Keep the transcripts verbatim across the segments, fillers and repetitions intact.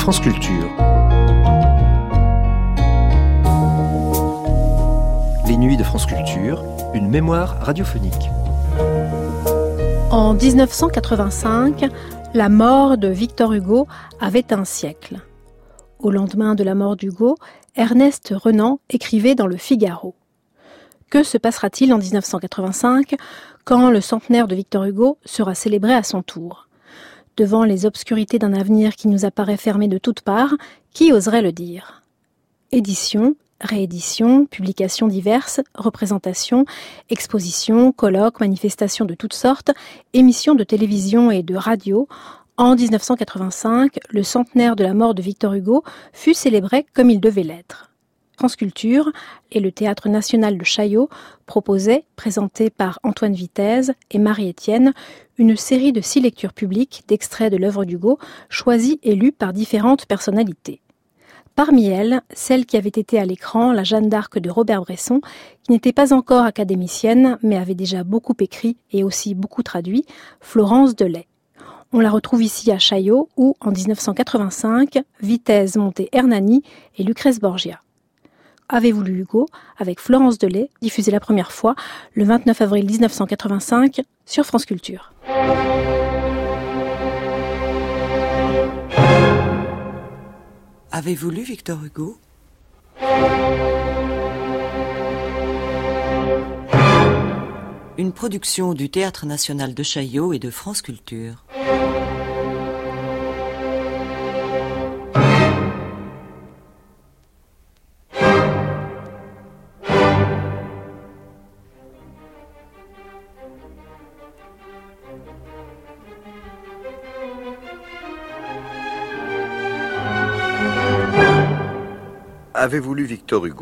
France Culture. Les nuits de France Culture, une mémoire radiophonique. En dix-neuf cent quatre-vingt-cinq, la mort de Victor Hugo avait un siècle. Au lendemain de la mort d'Hugo, Ernest Renan écrivait dans le Figaro. Que se passera-t-il en dix-neuf cent quatre-vingt-cinq quand le centenaire de Victor Hugo sera célébré à son tour ? Devant les obscurités d'un avenir qui nous apparaît fermé de toutes parts, qui oserait le dire ? Édition, réédition, publications diverses, représentations, expositions, colloques, manifestations de toutes sortes, émissions de télévision et de radio. En dix-neuf cent quatre-vingt-cinq, le centenaire de la mort de Victor Hugo fut célébré comme il devait l'être. France Culture et le Théâtre national de Chaillot proposaient, présentée par Antoine Vitez et Marie-Étienne, une série de six lectures publiques d'extraits de l'œuvre d'Hugo, choisis et lus par différentes personnalités. Parmi elles, celle qui avait été à l'écran, la Jeanne d'Arc de Robert Bresson, qui n'était pas encore académicienne, mais avait déjà beaucoup écrit et aussi beaucoup traduit, Florence Delay. On la retrouve ici à Chaillot, où, en dix-neuf cent quatre-vingt-cinq, Vitez montait Hernani et Lucrèce Borgia. Avez-vous lu Hugo, avec Florence Delay, diffusée la première fois le vingt-neuf avril dix-neuf cent quatre-vingt-cinq sur France Culture. Avez-vous lu Victor Hugo ? Une production du Théâtre national de Chaillot et de France Culture. Avez-vous lu Victor Hugo ?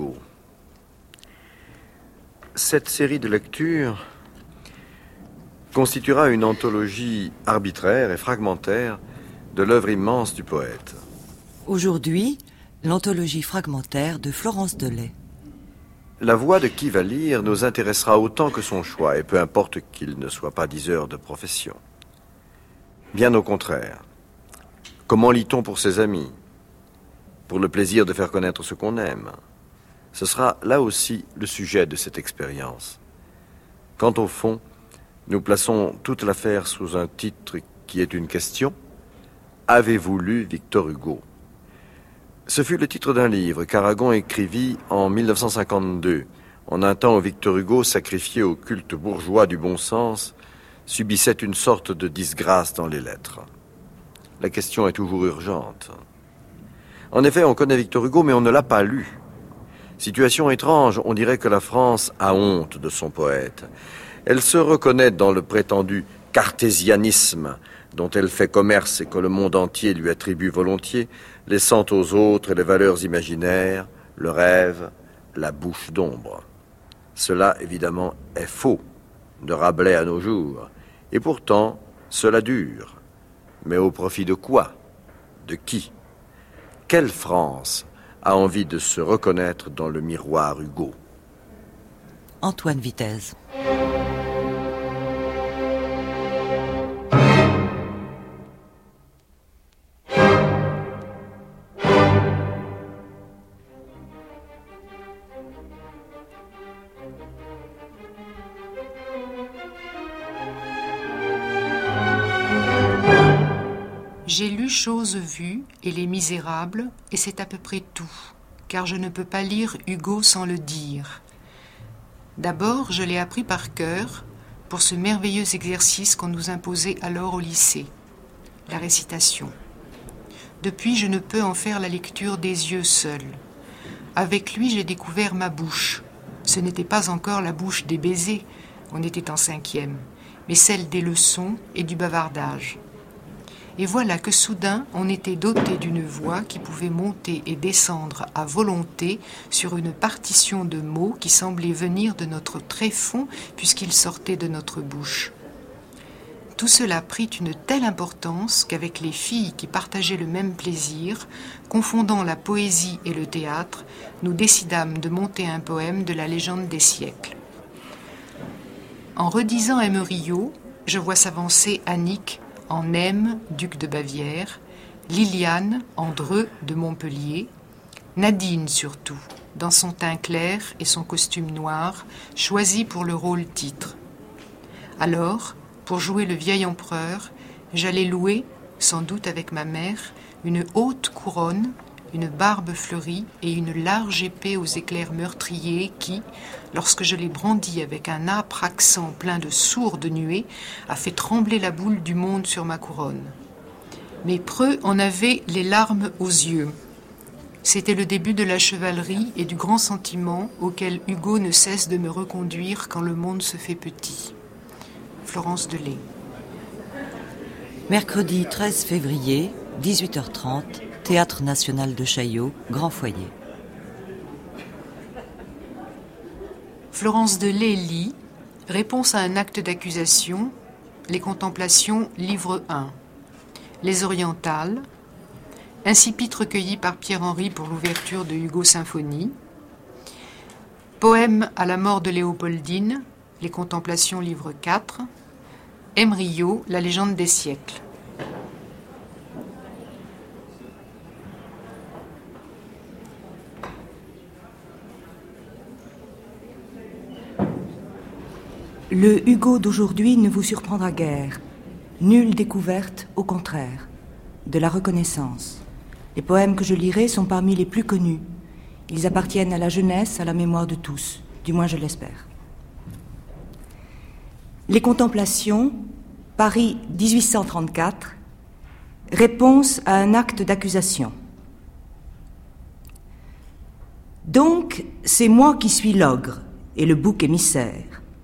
Cette série de lectures constituera une anthologie arbitraire et fragmentaire de l'œuvre immense du poète. Aujourd'hui, l'anthologie fragmentaire de Florence Delay. La voix de qui va lire nous intéressera autant que son choix, et peu importe qu'il ne soit pas diseur de profession. Bien au contraire. Comment lit-on pour ses amis ? Pour le plaisir de faire connaître ce qu'on aime. Ce sera là aussi le sujet de cette expérience. Quand au fond, nous plaçons toute l'affaire sous un titre qui est une question, « Avez-vous lu Victor Hugo ?» Ce fut le titre d'un livre qu'Aragon écrivit en dix-neuf cent cinquante-deux, en un temps où Victor Hugo, sacrifié au culte bourgeois du bon sens, subissait une sorte de disgrâce dans les lettres. La question est toujours urgente. En effet, on connaît Victor Hugo, mais on ne l'a pas lu. Situation étrange, on dirait que la France a honte de son poète. Elle se reconnaît dans le prétendu cartésianisme dont elle fait commerce et que le monde entier lui attribue volontiers, laissant aux autres les valeurs imaginaires, le rêve, la bouche d'ombre. Cela, évidemment, est faux, de Rabelais à nos jours. Et pourtant, cela dure. Mais au profit de quoi ? De qui ? Quelle France a envie de se reconnaître dans le miroir Hugo ? Antoine Vitez. J'ai lu Choses vues et Les Misérables, et c'est à peu près tout, car je ne peux pas lire Hugo sans le dire. D'abord, je l'ai appris par cœur pour ce merveilleux exercice qu'on nous imposait alors au lycée, la récitation. Depuis, je ne peux en faire la lecture des yeux seuls. Avec lui, j'ai découvert ma bouche. Ce n'était pas encore la bouche des baisers, on était en cinquième, mais celle des leçons et du bavardage. Et voilà que soudain, on était doté d'une voix qui pouvait monter et descendre à volonté sur une partition de mots qui semblait venir de notre tréfonds puisqu'ils sortaient de notre bouche. Tout cela prit une telle importance qu'avec les filles qui partageaient le même plaisir, confondant la poésie et le théâtre, nous décidâmes de monter un poème de la légende des siècles. En redisant Emerillo, je vois s'avancer Annick en M, duc de Bavière, Liliane, en Dreux de Montpellier, Nadine surtout, dans son teint clair et son costume noir, choisi pour le rôle titre. Alors, pour jouer le vieil empereur, j'allais louer, sans doute avec ma mère, une haute couronne, une barbe fleurie et une large épée aux éclairs meurtriers qui, lorsque je l'ai brandie avec un âpre accent plein de sourdes nuées, a fait trembler la boule du monde sur ma couronne. Mes preux en avaient les larmes aux yeux. C'était le début de la chevalerie et du grand sentiment auquel Hugo ne cesse de me reconduire quand le monde se fait petit. Florence Delay. Mercredi treize février, dix-huit heures trente, Théâtre national de Chaillot, Grand Foyer. Florence Delay lit Réponse à un acte d'accusation, Les Contemplations, livre un. Les Orientales, Incipit recueilli par Pierre-Henry pour l'ouverture de Hugo Symphonie. Poème à la mort de Léopoldine, Les Contemplations, livre quatre. Embryo, La légende des siècles. Le Hugo d'aujourd'hui ne vous surprendra guère. Nulle découverte, au contraire. De la reconnaissance. Les poèmes que je lirai sont parmi les plus connus. Ils appartiennent à la jeunesse, à la mémoire de tous. Du moins, je l'espère. Les Contemplations, Paris dix-huit cent trente-quatre, réponse à un acte d'accusation. Donc, c'est moi qui suis l'ogre et le bouc émissaire.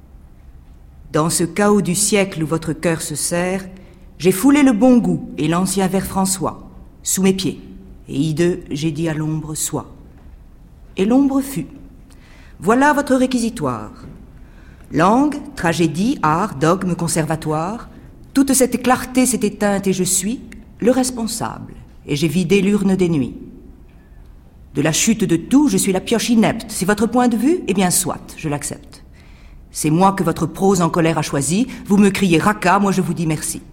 Dans ce chaos du siècle où votre cœur se serre, j'ai foulé le bon goût et l'ancien vers François, sous mes pieds, et hideux, j'ai dit à l'ombre, sois. Et l'ombre fut. Voilà votre réquisitoire. Langue, tragédie, art, dogme, conservatoire, toute cette clarté s'est éteinte et je suis le responsable, et j'ai vidé l'urne des nuits. De la chute de tout, je suis la pioche inepte. C'est votre point de vue? Eh bien, soit, je l'accepte. C'est moi que votre prose en colère a choisi. Vous me criez raca, moi je vous dis merci.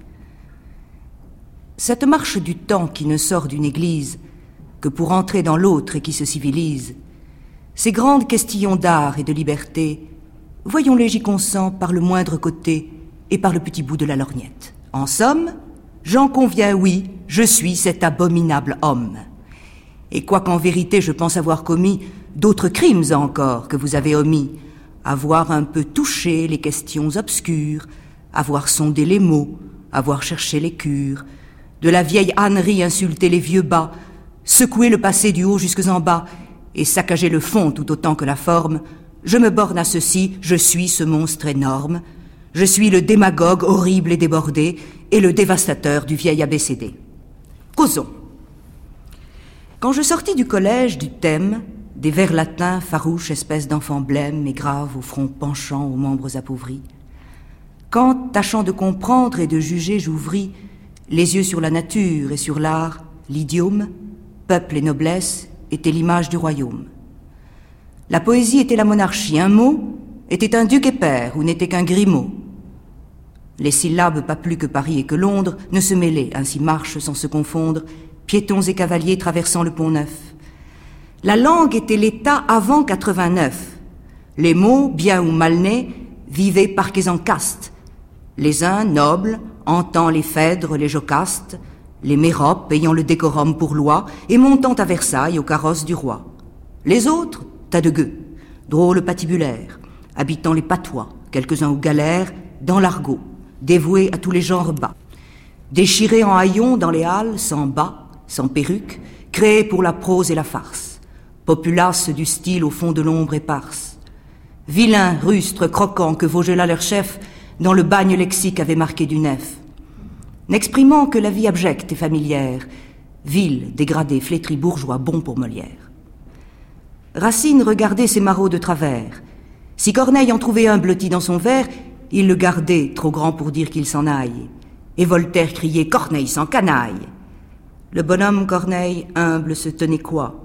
Cette marche du temps qui ne sort d'une église que pour entrer dans l'autre et qui se civilise, ces grandes questions d'art et de liberté, voyons-les, j'y consens, par le moindre côté et par le petit bout de la lorgnette. En somme, j'en conviens, oui, je suis cet abominable homme. Et quoiqu'en vérité je pense avoir commis d'autres crimes encore que vous avez omis, avoir un peu touché les questions obscures, avoir sondé les mots, avoir cherché les cures, de la vieille ânerie insulter les vieux bas, secouer le passé du haut jusque en bas, et saccager le fond tout autant que la forme, je me borne à ceci, je suis ce monstre énorme, je suis le démagogue horrible et débordé, et le dévastateur du vieil abécédé. Causons. Quand je sortis du collège du thème, des vers latins, farouches, espèces d'enfants blêmes et graves, au front penchant, aux membres appauvris. Quand, tâchant de comprendre et de juger, j'ouvris les yeux sur la nature et sur l'art, l'idiome, peuple et noblesse, était l'image du royaume. La poésie était la monarchie, un mot était un duc et père, ou n'était qu'un grimaud. Les syllabes, pas plus que Paris et que Londres, ne se mêlaient, ainsi marchent sans se confondre, piétons et cavaliers traversant le pont-neuf. La langue était l'État avant quatre-vingt-neuf. Les mots, bien ou mal nés, vivaient parqués en castes. Les uns, nobles, hantant les phèdres, les jocastes, les méropes ayant le décorum pour loi et montant à Versailles au carrosse du roi. Les autres, tas de gueux, drôles patibulaires, habitant les patois, quelques-uns aux galères, dans l'argot, dévoués à tous les genres bas. Déchirés en haillons dans les halles, sans bas, sans perruque, créés pour la prose et la farce. Populace du style au fond de l'ombre éparse. Vilains, rustres, croquants que Vaugelas leur chef, dans le bagne lexique avait marqué du nef. N'exprimant que la vie abjecte et familière, vil, dégradé, flétri, bourgeois, bon pour Molière. Racine regardait ses marauds de travers. Si Corneille en trouvait un blotti dans son verre, il le gardait, trop grand pour dire qu'il s'en aille. Et Voltaire criait « Corneille sans canaille !» Le bonhomme Corneille, humble, se tenait quoi?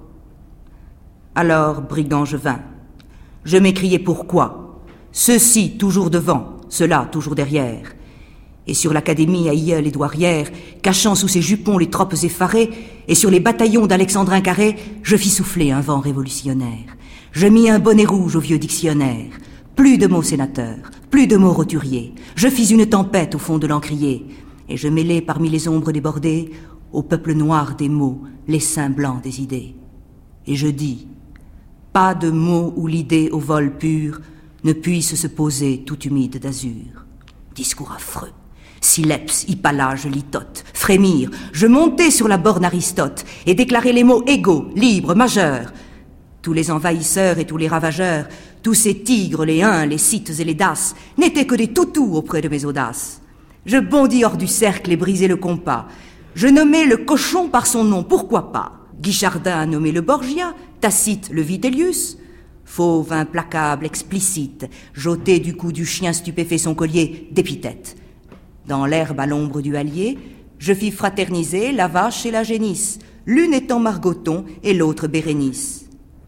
Alors, brigand, je vins. Je m'écriai pourquoi? Ceux-ci toujours devant, ceux-là toujours derrière. Et sur l'académie à Illeul et Douarrière, cachant sous ses jupons les tropes effarées, et sur les bataillons d'Alexandrin Carré, je fis souffler un vent révolutionnaire. Je mis un bonnet rouge au vieux dictionnaire. Plus de mots sénateurs, plus de mots roturiers. Je fis une tempête au fond de l'encrier, et je mêlai parmi les ombres débordées au peuple noir des mots, les seins blancs des idées. Et je dis, pas de mots où l'idée au vol pur ne puisse se poser tout humide d'azur. Discours affreux. Sileps, hypalage, litote, frémir, je montai sur la borne Aristote et déclarai les mots égaux, libres, majeurs. Tous les envahisseurs et tous les ravageurs, tous ces tigres, les huns, les scythes et les daces, n'étaient que des toutous auprès de mes audaces. Je bondis hors du cercle et brisai le compas. Je nommai le cochon par son nom, pourquoi pas? Guichardin a nommé le Borgia, Tacite le Vitellius. Fauve, implacable, explicite, j'ôtai du cou du chien stupéfait son collier d'épithètes. Dans l'herbe à l'ombre du hallier, je fis fraterniser la vache et la génisse, l'une étant Margoton et l'autre Bérénice.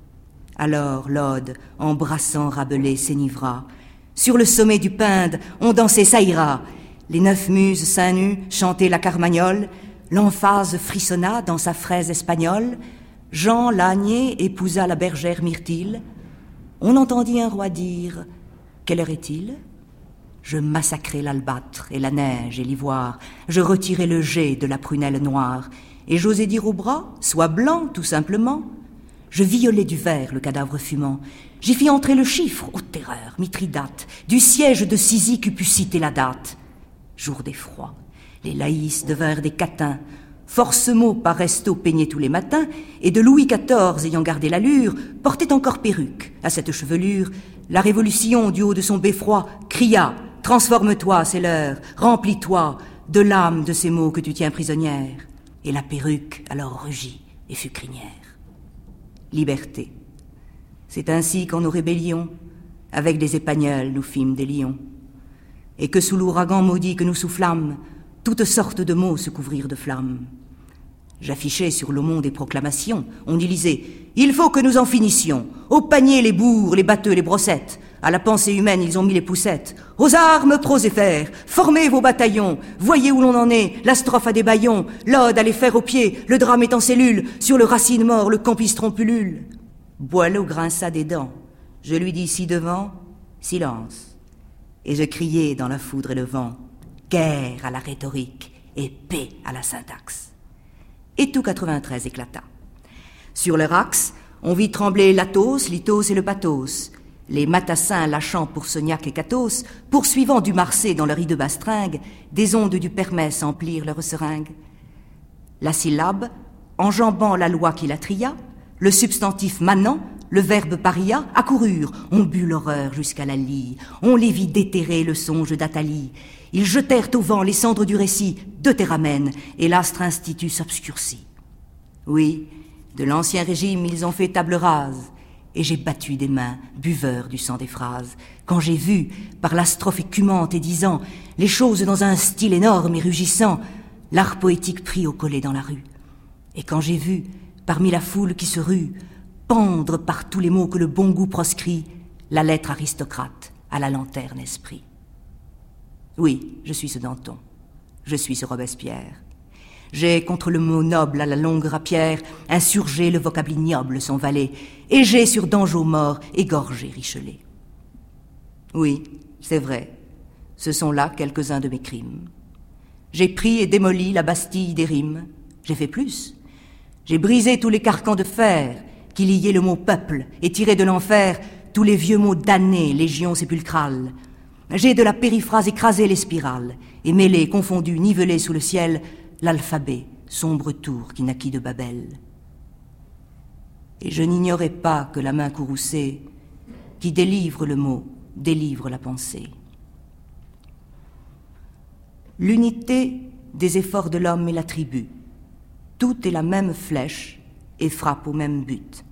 Alors l'Aude, embrassant Rabelais, s'enivra. Sur le sommet du Pinde, on dansait Saïra. Les neuf muses seins nus chantaient la carmagnole. L'emphase frissonna dans sa fraise espagnole. Jean l'ânier épousa la bergère Myrtille. On entendit un roi dire « Quelle heure est-il » Je massacrai l'albâtre et la neige et l'ivoire. Je retirai le jet de la prunelle noire. Et j'osais dire au bras, sois blanc, tout simplement. Je violai du verre le cadavre fumant. J'y fis entrer le chiffre, ô terreur, Mithridate, du siège de Cyzique eût pu citer la date. Jour d'effroi, les laïcs devinrent des catins. Forcemot par Resto peignait tous les matins, et de Louis quatorze ayant gardé l'allure, portait encore perruque. À cette chevelure, la Révolution, du haut de son beffroi, cria « Transforme-toi, c'est l'heure, remplis-toi de l'âme de ces mots que tu tiens prisonnière. » Et la perruque alors rugit et fut crinière. Liberté. C'est ainsi qu'en nos rébellions, avec des épagnols, nous fîmes des lions. Et que sous l'ouragan maudit que nous soufflâmes, toutes sortes de mots se couvrirent de flammes. J'affichais sur l'aumont des proclamations, on y lisait « Il faut que nous en finissions, au panier les bourgs, les batteux, les brossettes, à la pensée humaine ils ont mis les poussettes, aux armes proséphères, formez vos bataillons, voyez où l'on en est, la strophe a des bâillons, l'ode à les faire au pied, le drame est en cellule, sur le racine mort le campistron pullule. » Boileau grinça des dents, je lui dis ci-devant « Silence !» Et je criai dans la foudre et le vent « Guerre à la rhétorique et paix à la syntaxe !» Et tout quatre-vingt-treize éclata. Sur leur axe, on vit trembler l'Athos, l'Ithos et le Pathos. Les Matassins lâchant pour Sognac et Cathos, poursuivant du Marseille dans leur hideux bastringue, des ondes du Permès emplirent leurs seringues. La syllabe, enjambant la loi qui la tria, le substantif manant, le verbe paria, accoururent, on but l'horreur jusqu'à la lie, on les vit déterrer le songe d'Athalie. Ils jetèrent au vent les cendres du récit de Théramène, et l'astre institut s'obscurcit. Oui, de l'ancien régime ils ont fait table rase, et j'ai battu des mains, buveur du sang des phrases, quand j'ai vu, par la strophe écumante et disant les choses dans un style énorme et rugissant, l'art poétique pris au collet dans la rue. Et quand j'ai vu, parmi la foule qui se rue, pendre par tous les mots que le bon goût proscrit, la lettre aristocrate à la lanterne esprit. Oui, je suis ce Danton, je suis ce Robespierre. J'ai, contre le mot noble à la longue rapière, insurgé le vocable ignoble, son valet, et j'ai sur Dangeau mort égorgé Richelet. Oui, c'est vrai, ce sont là quelques-uns de mes crimes. J'ai pris et démoli la Bastille des rimes, j'ai fait plus. J'ai brisé tous les carcans de fer qui liaient le mot peuple et tiré de l'enfer tous les vieux mots damnés, légion sépulcrale. J'ai de la périphrase écrasé les spirales et mêlé, confondu, nivelé sous le ciel l'alphabet, sombre tour qui naquit de Babel. Et je n'ignorais pas que la main courroucée qui délivre le mot, délivre la pensée. L'unité des efforts de l'homme est l'attribut. Tout est la même flèche et frappe au même but.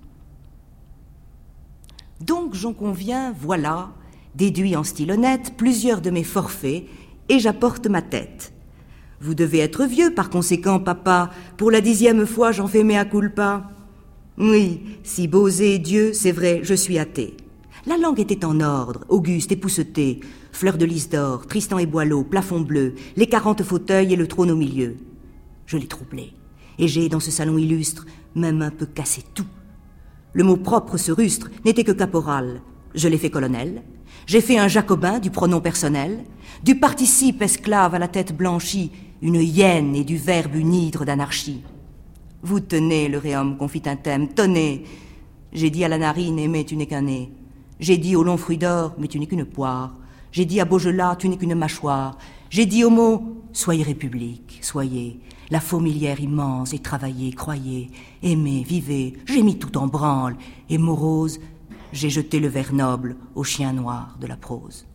Donc j'en conviens, voilà, déduit en style honnête, plusieurs de mes forfaits, et j'apporte ma tête. Vous devez être vieux, par conséquent, papa, pour la dixième fois j'en fais mea culpa. Oui, si Bosé est Dieu, c'est vrai, je suis athée. La langue était en ordre, auguste, époussetée, fleur de lys d'or, Tristan et Boileau, plafond bleu, les quarante fauteuils et le trône au milieu. Je l'ai troublé, et j'ai, dans ce salon illustre, même un peu cassé tout. Le mot propre, ce rustre, n'était que caporal. Je l'ai fait colonel. J'ai fait un jacobin du pronom personnel, du participe esclave à la tête blanchie, une hyène et du verbe une hydre d'anarchie. Vous tenez, le réhomme confit un thème, tenez. J'ai dit à la narine, aimé, tu n'es qu'un nez. J'ai dit au long fruit d'or, mais tu n'es qu'une poire. J'ai dit à Beaugelat, tu n'es qu'une mâchoire. J'ai dit au mot, soyez république, soyez la fourmilière immense et travaillez, croyez, aimez, vivez. J'ai mis tout en branle et morose, j'ai jeté le vers noble au chien noir de la prose.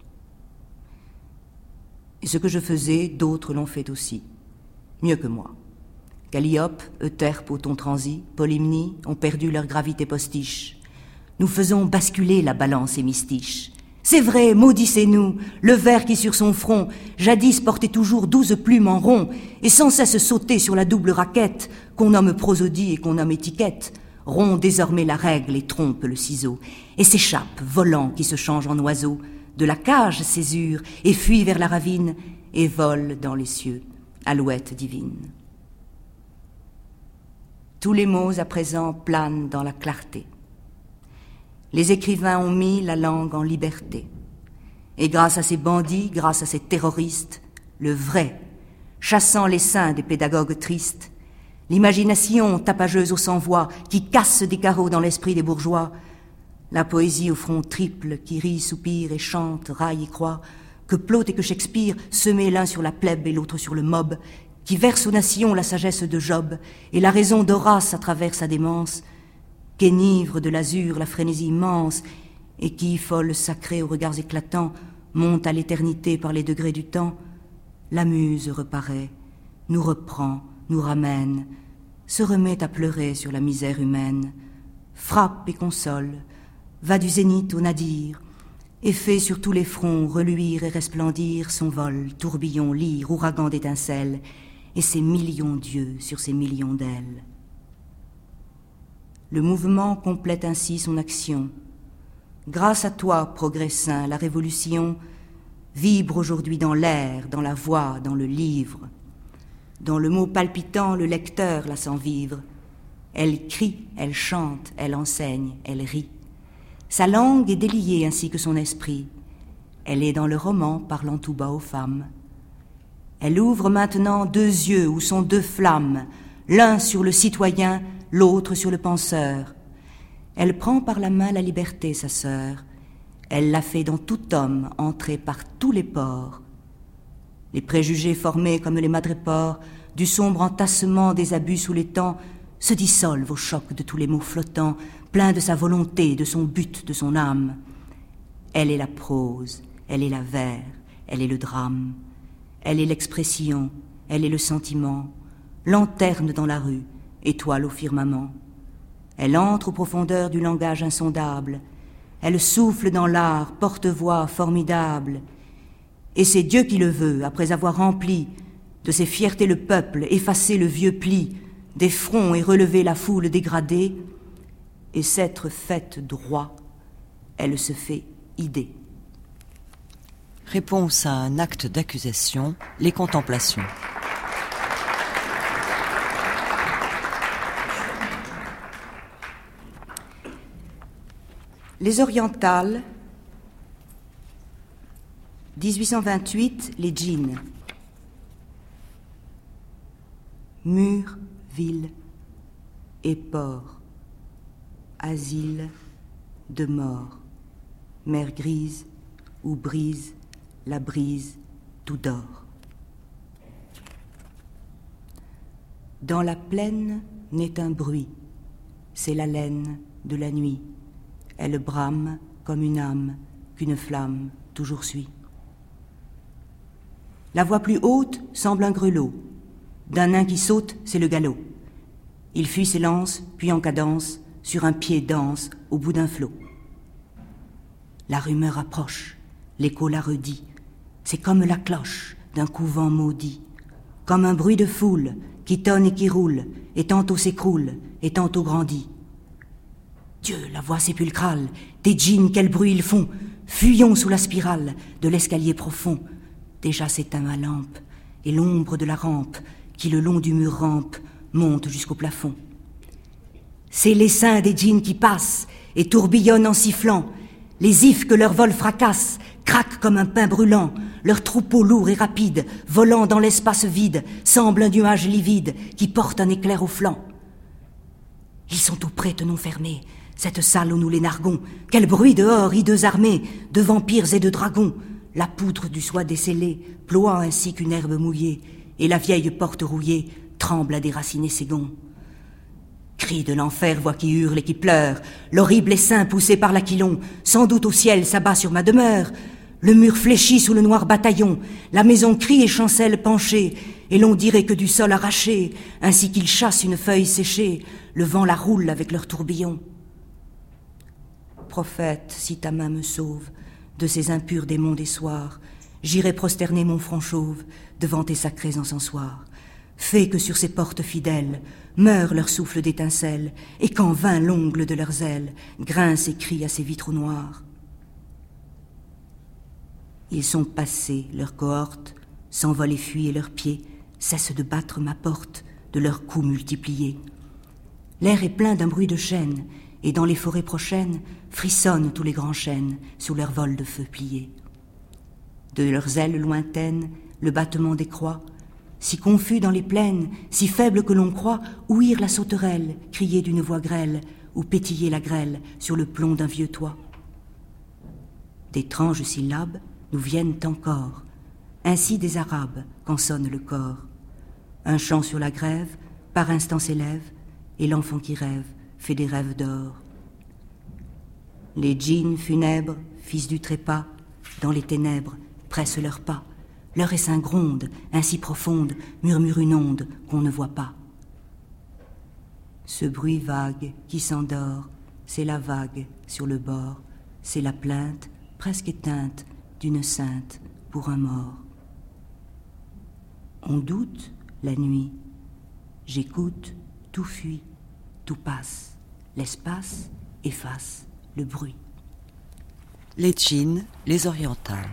Et ce que je faisais, d'autres l'ont fait aussi, mieux que moi. Calliope, Euterpe, Othon transi, Polymnie ont perdu leur gravité postiche. Nous faisons basculer la balance hémistiche. C'est vrai, maudissez-nous, le ver qui sur son front, jadis portait toujours douze plumes en rond, et sans cesse sauter sur la double raquette, qu'on nomme prosodie et qu'on nomme étiquette, rompt désormais la règle et trompe le ciseau, et s'échappe, volant qui se change en oiseau, de la cage césure, et fuit vers la ravine, et vole dans les cieux, alouette divine. Tous les mots à présent planent dans la clarté. Les écrivains ont mis la langue en liberté. Et grâce à ces bandits, grâce à ces terroristes, le vrai, chassant les seins des pédagogues tristes, l'imagination tapageuse au sans-voix qui casse des carreaux dans l'esprit des bourgeois, la poésie au front triple qui rit, soupire et chante, raille et croit, que Plaute et que Shakespeare, semés l'un sur la plèbe et l'autre sur le mob, qui verse aux nations la sagesse de Job et la raison d'Horace à travers sa démence, qu'énivre de l'azur la frénésie immense, et qui, folle sacrée aux regards éclatants, monte à l'éternité par les degrés du temps, la muse reparaît, nous reprend, nous ramène, se remet à pleurer sur la misère humaine, frappe et console, va du zénith au nadir, et fait sur tous les fronts reluire et resplendir son vol, tourbillon, lyre, ouragan d'étincelles, et ses millions d'yeux sur ses millions d'ailes. Le mouvement complète ainsi son action. Grâce à toi, progrès saint, la révolution vibre aujourd'hui dans l'air, dans la voix, dans le livre. Dans le mot palpitant, le lecteur la sent vivre. Elle crie, elle chante, elle enseigne, elle rit. Sa langue est déliée ainsi que son esprit. Elle est dans le roman parlant tout bas aux femmes. Elle ouvre maintenant deux yeux où sont deux flammes, l'un sur le citoyen, l'autre sur le penseur. Elle prend par la main la liberté, sa sœur. Elle la fait dans tout homme entrer par tous les pores. Les préjugés formés comme les madrépores du sombre entassement des abus sous les temps se dissolvent au choc de tous les mots flottants, pleins de sa volonté, de son but, de son âme. Elle est la prose, elle est la vers, elle est le drame, elle est l'expression, elle est le sentiment, lanterne dans la rue, étoile au firmament. Elle entre aux profondeurs du langage insondable, elle souffle dans l'art, porte-voix formidable, et c'est Dieu qui le veut, après avoir rempli de ses fiertés le peuple, effacé le vieux pli des fronts et relevé la foule dégradée, et s'être faite droit, elle se fait idée. Réponse à un acte d'accusation, les contemplations. Les orientales, dix-huit cent vingt-huit, les djinns. Murs, villes et ports, asile de mort, mer grise où brise la brise tout dort. Dans la plaine naît un bruit, c'est l'haleine de la nuit. Elle brame comme une âme qu'une flamme toujours suit. La voix plus haute semble un grelot. D'un nain qui saute, c'est le galop. Il fuit s'élance, puis en cadence, sur un pied danse au bout d'un flot. La rumeur approche, l'écho la redit. C'est comme la cloche d'un couvent maudit, comme un bruit de foule qui tonne et qui roule, et tantôt s'écroule, et tantôt grandit. Dieu, la voix sépulcrale des djinns, quel bruit ils font! Fuyons sous la spirale de l'escalier profond. Déjà s'éteint ma lampe, et l'ombre de la rampe, qui le long du mur rampe, monte jusqu'au plafond. C'est l'essaim des djinns qui passent, et tourbillonnent en sifflant. Les ifs que leur vol fracasse, craquent comme un pain brûlant. Leur troupeau lourd et rapide, volant dans l'espace vide, semble un nuage livide, qui porte un éclair au flanc. Ils sont tout près, tenons fermés, cette salle où nous les narguons. Quel bruit dehors, hideux armées, de vampires et de dragons. La poutre du soie décellée ploie ainsi qu'une herbe mouillée, et la vieille porte rouillée tremble à déraciner ses gonds. Cris de l'enfer, voix qui hurle et qui pleure, l'horrible essaim poussé par l'aquilon, sans doute au ciel s'abat sur ma demeure. Le mur fléchit sous le noir bataillon, la maison crie et chancelle penchée, et l'on dirait que du sol arraché, ainsi qu'ils chassent une feuille séchée, le vent la roule avec leur tourbillon. Prophète, si ta main me sauve de ces impurs démons des soirs, j'irai prosterner mon front chauve devant tes sacrés encensoirs. Fais que sur ces portes fidèles meure leur souffle d'étincelles, et qu'en vain l'ongle de leurs ailes grince et crie à ces vitraux noirs. Ils sont passés, leurs cohortes, s'envolent et fuient, et leurs pieds cessent de battre ma porte de leurs coups multipliés. L'air est plein d'un bruit de chaînes, et dans les forêts prochaines frissonnent tous les grands chênes sous leur vol de feu plié. De leurs ailes lointaines, le battement des croix, si confus dans les plaines, si faible que l'on croit, ouïr la sauterelle, crier d'une voix grêle, ou pétiller la grêle sur le plomb d'un vieux toit. D'étranges syllabes nous viennent encore, ainsi des Arabes quand sonne le corps. Un chant sur la grève, par instant s'élève, et l'enfant qui rêve fait des rêves d'or. Les djinns funèbres, fils du trépas, dans les ténèbres, pressent leurs pas. Leur essaim gronde, ainsi profonde, murmure une onde qu'on ne voit pas. Ce bruit vague qui s'endort, c'est la vague sur le bord, c'est la plainte, presque éteinte, d'une sainte pour un mort. On doute la nuit, j'écoute, tout fuit, tout passe, l'espace efface le bruit. Les djinns, les orientales.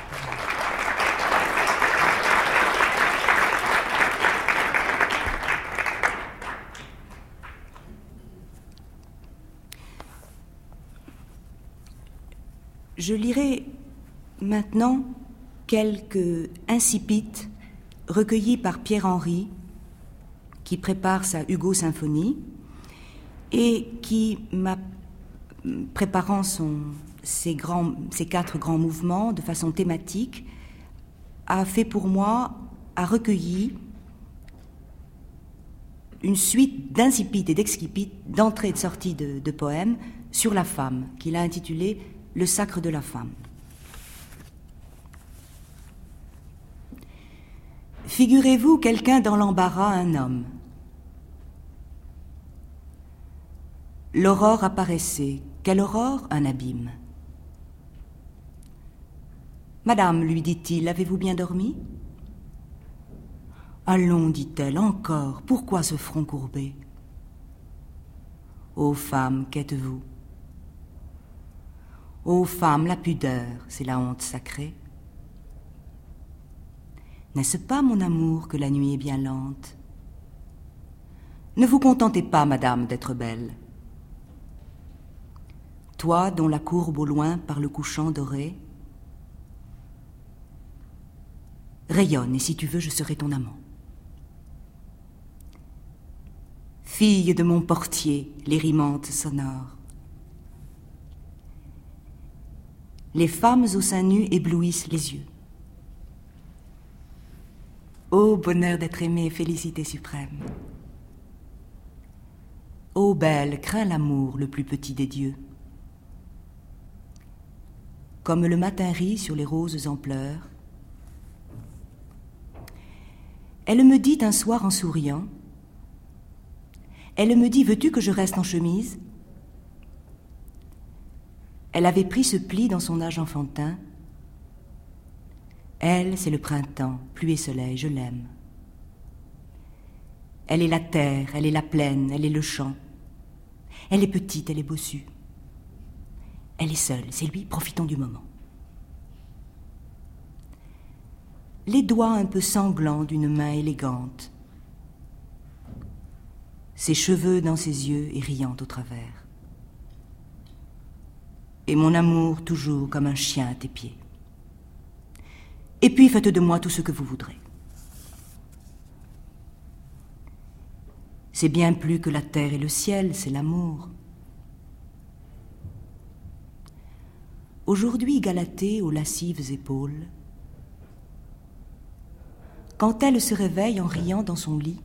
Je lirai maintenant quelques incipites recueillis par Pierre-Henry, qui prépare sa Hugo Symphonie, et qui, m'a, préparant son, ses, grands, ses quatre grands mouvements de façon thématique, a fait pour moi, a recueilli une suite d'incipites et d'excipites, d'entrées et de sorties de, de poèmes sur la femme, qu'il a intitulé « Le sacre de la femme ». Figurez-vous quelqu'un dans l'embarras, un homme. L'aurore apparaissait. Quelle aurore? Un abîme. Madame, lui dit-il, avez-vous bien dormi? Allons, dit-elle, encore, pourquoi ce front courbé? Ô femme, qu'êtes-vous? Ô femme, la pudeur, c'est la honte sacrée. N'est-ce pas, mon amour, que la nuit est bien lente? Ne vous contentez pas, madame, d'être belle. Toi, dont la courbe au loin par le couchant doré, rayonne, et si tu veux, je serai ton amant. Fille de mon portier, les rimantes sonores. Les femmes au sein nu éblouissent les yeux. Ô bonheur d'être aimée, félicité suprême. Ô belle, crains l'amour, le plus petit des dieux. Comme le matin rit sur les roses en pleurs, elle me dit un soir en souriant, elle me dit, veux-tu que je reste en chemise? Elle avait pris ce pli dans son âge enfantin. Elle, c'est le printemps, pluie et soleil, je l'aime. Elle est la terre, elle est la plaine, elle est le champ. Elle est petite, elle est bossue. Elle est seule, c'est lui, profitons du moment. Les doigts un peu sanglants d'une main élégante, ses cheveux dans ses yeux et riant au travers. Et mon amour toujours comme un chien à tes pieds. Et puis faites de moi tout ce que vous voudrez. C'est bien plus que la terre et le ciel, c'est l'amour. Aujourd'hui Galatée aux lascives épaules, quand elle se réveille en riant dans son lit,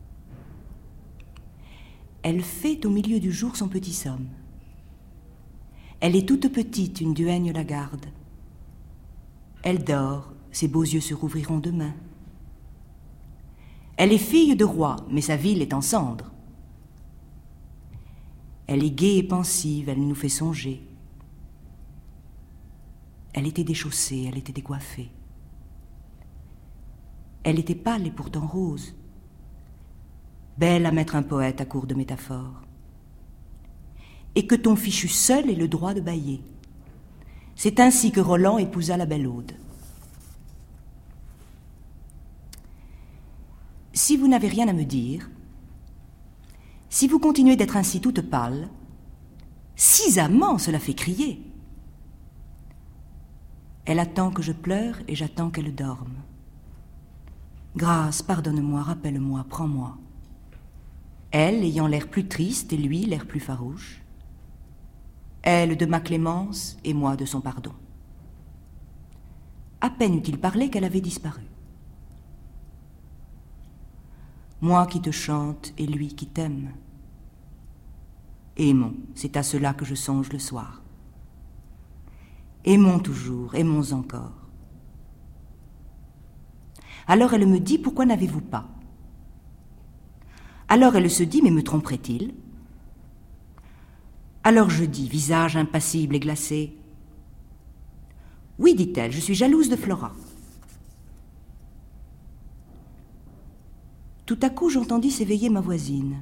elle fait au milieu du jour son petit somme. Elle est toute petite, une duègne la garde. Elle dort, ses beaux yeux se rouvriront demain. Elle est fille de roi, mais sa ville est en cendres. Elle est gaie et pensive, elle nous fait songer. Elle était déchaussée, elle était décoiffée. Elle était pâle et pourtant rose, belle à mettre un poète à court de métaphores. Et que ton fichu seul ait le droit de bâiller. C'est ainsi que Roland épousa la belle Aude. Si vous n'avez rien à me dire, si vous continuez d'être ainsi toute pâle, six amants, cela fait crier. Elle attend que je pleure et j'attends qu'elle dorme. Grâce, pardonne-moi, rappelle-moi, prends-moi. Elle ayant l'air plus triste et lui l'air plus farouche. Elle de ma clémence et moi de son pardon. À peine eut-il parlé qu'elle avait disparu. Moi qui te chante et lui qui t'aime. Aimons, c'est à cela que je songe le soir. Aimons toujours, aimons encore. Alors elle me dit, pourquoi n'avez-vous pas? Alors elle se dit, mais me tromperait-il? Alors je dis, visage impassible et glacé, oui, dit-elle, je suis jalouse de Flora. Tout à coup, j'entendis s'éveiller ma voisine.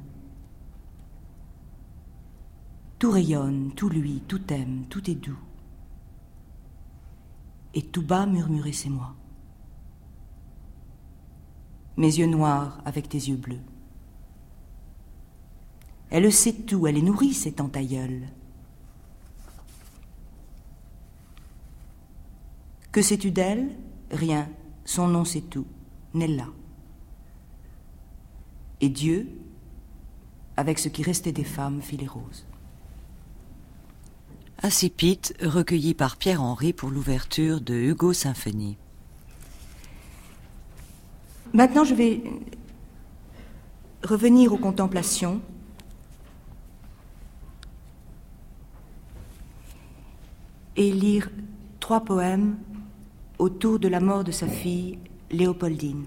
Tout rayonne, tout luit, tout aime, tout est doux. Et tout bas murmurer, c'est moi. Mes yeux noirs avec tes yeux bleus. Elle sait tout, elle est nourrie, cette entailleule. Que sais-tu d'elle? Rien, son nom c'est tout, Nella. Et Dieu, avec ce qui restait des femmes, fit les roses. Incipit, recueilli par Pierre-Henri pour l'ouverture de Hugo Symphonie. Maintenant, je vais revenir aux contemplations. Et lire trois poèmes autour de la mort de sa fille, Léopoldine.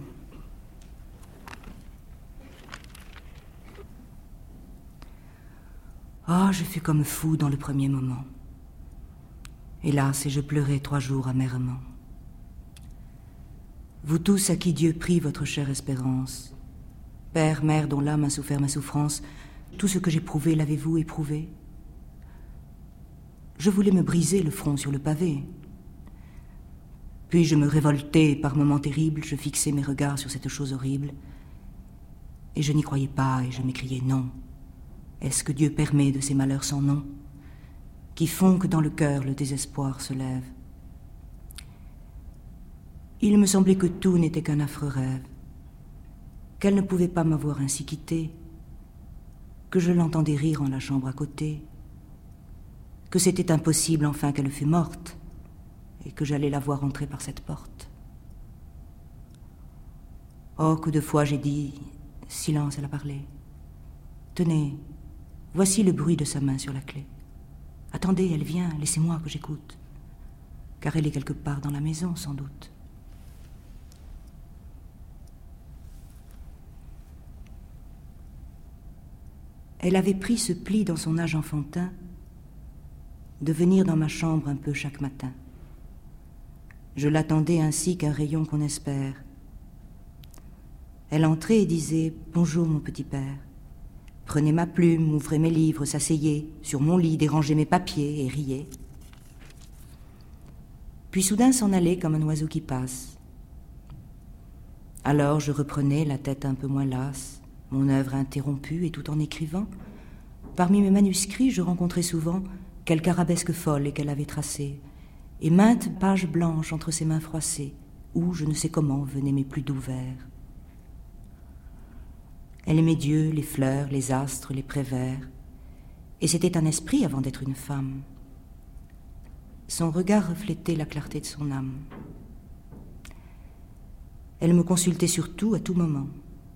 Oh, je fus comme fou dans le premier moment. Hélas, et je pleurai trois jours amèrement. Vous tous à qui Dieu prie votre chère espérance, père, mère dont l'âme a souffert ma souffrance, tout ce que j'éprouvais, l'avez-vous éprouvé? Je voulais me briser le front sur le pavé. Puis je me révoltais, et par moments terribles, je fixais mes regards sur cette chose horrible. Et je n'y croyais pas, et je m'écriais non. Est-ce que Dieu permet de ces malheurs sans nom, qui font que dans le cœur le désespoir se lève? Il me semblait que tout n'était qu'un affreux rêve, qu'elle ne pouvait pas m'avoir ainsi quitté, que je l'entendais rire en la chambre à côté, que c'était impossible enfin qu'elle fût morte, et que j'allais la voir entrer par cette porte. Oh, que de fois j'ai dit, silence, elle a parlé. Tenez, voici le bruit de sa main sur la clé. Attendez, elle vient, laissez-moi que j'écoute, car elle est quelque part dans la maison, sans doute. Elle avait pris ce pli dans son âge enfantin de venir dans ma chambre un peu chaque matin. Je l'attendais ainsi qu'un rayon qu'on espère. Elle entrait et disait « Bonjour, mon petit père ». prenait ma plume, ouvrait mes livres, s'asseyait sur mon lit, dérangeait mes papiers et riait. Puis soudain s'en allait comme un oiseau qui passe. Alors je reprenais, la tête un peu moins lasse, mon œuvre interrompue, et tout en écrivant, parmi mes manuscrits, je rencontrais souvent quelque arabesque folle qu'elle avait tracée, et maintes pages blanches entre ses mains froissées, où, je ne sais comment, venaient mes plus doux vers. Elle aimait Dieu, les fleurs, les astres, les prévers, et c'était un esprit avant d'être une femme. Son regard reflétait la clarté de son âme. Elle me consultait sur tout, à tout moment.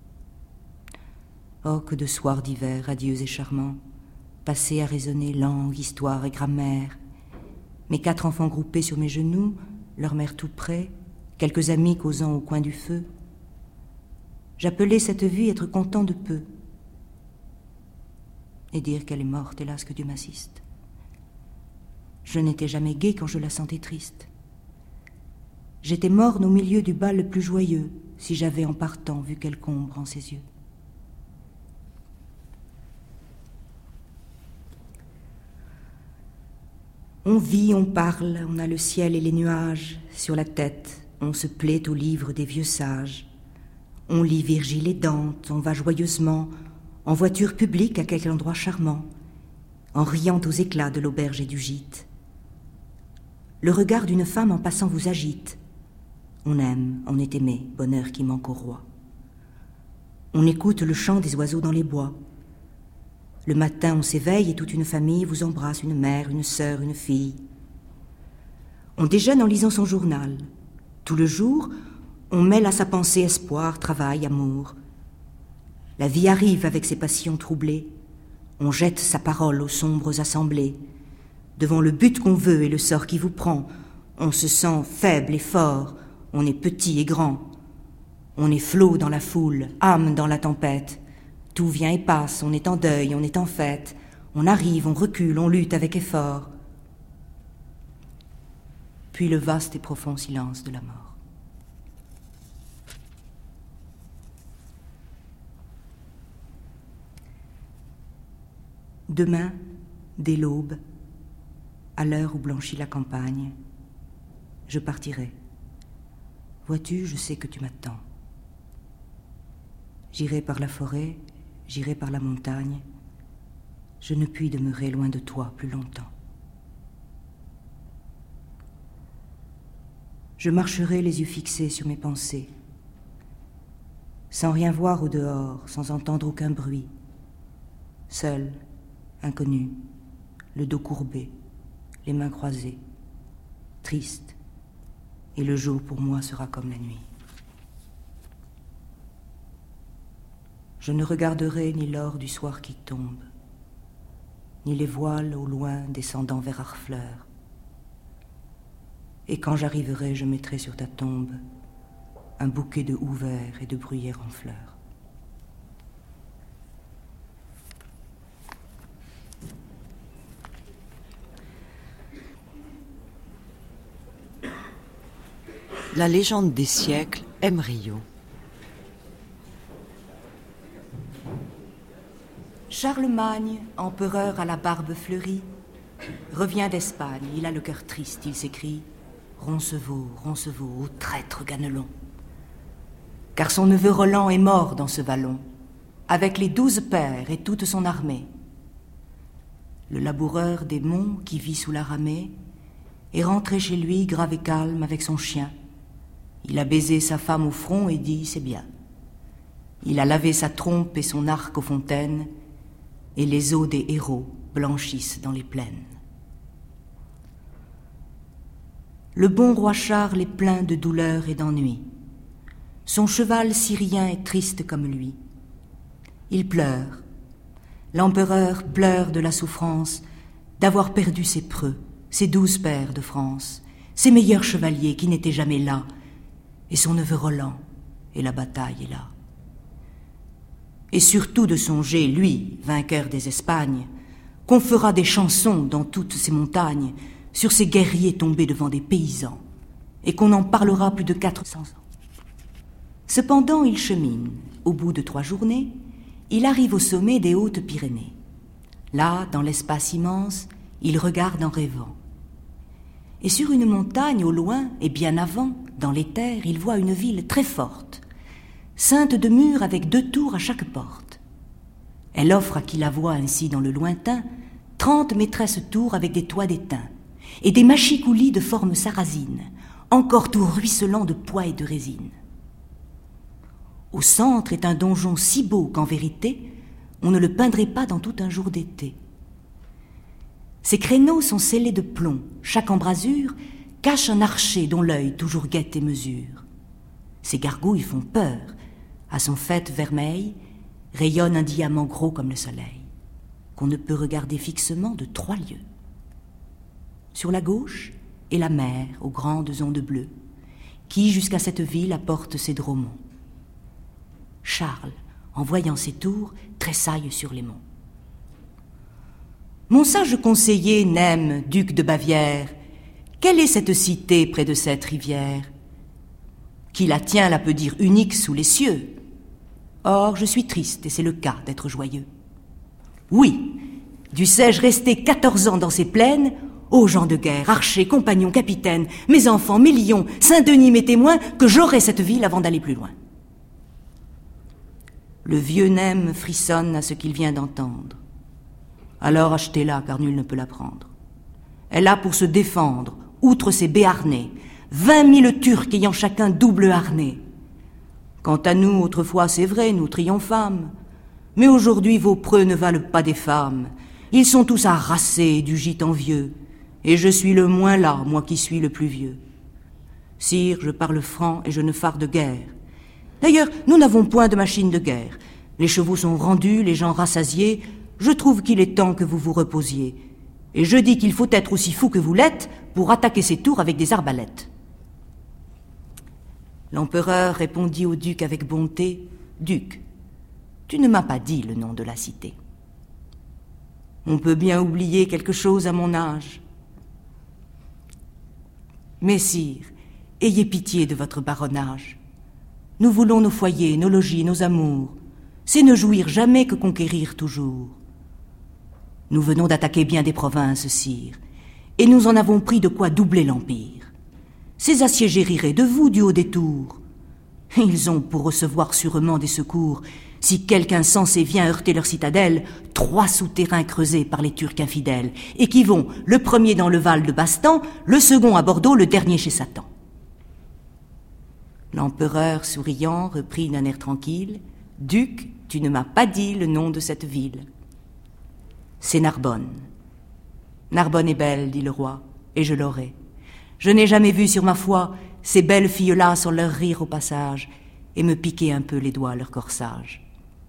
Oh, que de soirs d'hiver, radieux et charmants, passés à raisonner langue, histoire et grammaire, mes quatre enfants groupés sur mes genoux, leur mère tout près, quelques amis causant au coin du feu. J'appelais cette vie être content de peu, et dire qu'elle est morte, hélas, que Dieu m'assiste. Je n'étais jamais gai quand je la sentais triste. J'étais morne au milieu du bal le plus joyeux, si j'avais en partant vu quelque ombre en ses yeux. On vit, on parle, on a le ciel et les nuages sur la tête, on se plaît au livre des vieux sages. On lit Virgile et Dante, on va joyeusement en voiture publique à quelque endroit charmant, en riant aux éclats de l'auberge et du gîte. Le regard d'une femme en passant vous agite. On aime, on est aimé, bonheur qui manque au roi. On écoute le chant des oiseaux dans les bois. Le matin, on s'éveille et toute une famille vous embrasse, une mère, une sœur, une fille. On déjeune en lisant son journal. Tout le jour, on mêle à sa pensée espoir, travail, amour. La vie arrive avec ses passions troublées. On jette sa parole aux sombres assemblées. Devant le but qu'on veut et le sort qui vous prend, on se sent faible et fort, on est petit et grand. On est flot dans la foule, âme dans la tempête. Tout vient et passe, on est en deuil, on est en fête. On arrive, on recule, on lutte avec effort. Puis le vaste et profond silence de la mort. Demain, dès l'aube, à l'heure où blanchit la campagne, je partirai. Vois-tu, je sais que tu m'attends. J'irai par la forêt, j'irai par la montagne. Je ne puis demeurer loin de toi plus longtemps. Je marcherai les yeux fixés sur mes pensées, sans rien voir au dehors, sans entendre aucun bruit, seul, inconnu, le dos courbé, les mains croisées, triste, et le jour pour moi sera comme la nuit. Je ne regarderai ni l'or du soir qui tombe, ni les voiles au loin descendant vers Harfleur. Et quand j'arriverai, je mettrai sur ta tombe un bouquet de houx verts et de bruyères en fleurs. La légende des siècles aime Rio. Charlemagne, empereur à la barbe fleurie, revient d'Espagne, il a le cœur triste, il s'écrie « Roncevaux, Roncevaux, ô traître Ganelon !» Car son neveu Roland est mort dans ce vallon, avec les douze pères et toute son armée. Le laboureur des monts qui vit sous la ramée est rentré chez lui grave et calme avec son chien. Il a baisé sa femme au front et dit « c'est bien ». Il a lavé sa trompe et son arc aux fontaines, et les os des héros blanchissent dans les plaines. Le bon roi Charles est plein de douleur et d'ennui. Son cheval syrien est triste comme lui. Il pleure. L'empereur pleure de la souffrance d'avoir perdu ses preux, ses douze pairs de France, ses meilleurs chevaliers qui n'étaient jamais là, et son neveu Roland, et la bataille est là. Et surtout de songer, lui, vainqueur des Espagnes, qu'on fera des chansons dans toutes ces montagnes sur ces guerriers tombés devant des paysans, et qu'on en parlera plus de quatre cents ans. Cependant, il chemine. Au bout de trois journées, il arrive au sommet des Hautes-Pyrénées. Là, dans l'espace immense, il regarde en rêvant. Et sur une montagne au loin, et bien avant, dans les terres, il voit une ville très forte, ceinte de murs avec deux tours à chaque porte. Elle offre à qui la voit ainsi dans le lointain trente maîtresses tours avec des toits d'étain, et des machicoulis de forme sarrasine, encore tout ruisselant de pois et de résine. Au centre est un donjon si beau qu'en vérité, on ne le peindrait pas dans tout un jour d'été. Ses créneaux sont scellés de plomb, chaque embrasure cache un archer dont l'œil toujours guette et mesure. Ses gargouilles font peur, à son faîte vermeil rayonne un diamant gros comme le soleil, qu'on ne peut regarder fixement de trois lieues. Sur la gauche est la mer aux grandes ondes bleues, qui jusqu'à cette ville apporte ses dromons. Charles, en voyant ces tours, tressaille sur les monts. Mon sage conseiller Nem, duc de Bavière, quelle est cette cité près de cette rivière? Qui la tient la peut dire unique sous les cieux. Or, je suis triste, et c'est le cas d'être joyeux. Oui, dussé-je rester quatorze ans dans ces plaines, ô gens de guerre, archers, compagnons, capitaines, mes enfants, mes lions, Saint-Denis, mes témoins, que j'aurai cette ville avant d'aller plus loin. Le vieux Nem frissonne à ce qu'il vient d'entendre. Alors achetez-la, car nul ne peut la prendre. Elle a pour se défendre, outre ses béarnais, vingt mille Turcs ayant chacun double harnais. Quant à nous, autrefois, c'est vrai, nous triomphâmes. Mais aujourd'hui, vos preux ne valent pas des femmes. Ils sont tous harassés du gîte envieux. Et je suis le moins là, moi qui suis le plus vieux. Sire, je parle franc et je ne farde guère. D'ailleurs, nous n'avons point de machine de guerre. Les chevaux sont rendus, les gens rassasiés. Je trouve qu'il est temps que vous vous reposiez. Et je dis qu'il faut être aussi fou que vous l'êtes pour attaquer ces tours avec des arbalètes. L'empereur répondit au duc avec bonté, « Duc, tu ne m'as pas dit le nom de la cité. On peut bien oublier quelque chose à mon âge. Mais sire, ayez pitié de votre baronnage. Nous voulons nos foyers, nos logis, nos amours. C'est ne jouir jamais que conquérir toujours. Nous venons d'attaquer bien des provinces, sire, et nous en avons pris de quoi doubler l'empire. Ces assiégés riraient de vous du haut des tours. Ils ont, pour recevoir sûrement des secours, si quelque insensé vient heurter leur citadelle, trois souterrains creusés par les Turcs infidèles, et qui vont, le premier dans le Val de Bastan, le second à Bordeaux, le dernier chez Satan. L'empereur, souriant, reprit d'un air tranquille, « Duc, tu ne m'as pas dit le nom de cette ville. »« C'est Narbonne. »« Narbonne est belle, dit le roi, et je l'aurai. Je n'ai jamais vu sur ma foi ces belles filles-là sans leur rire au passage et me piquer un peu les doigts à leur corsage. »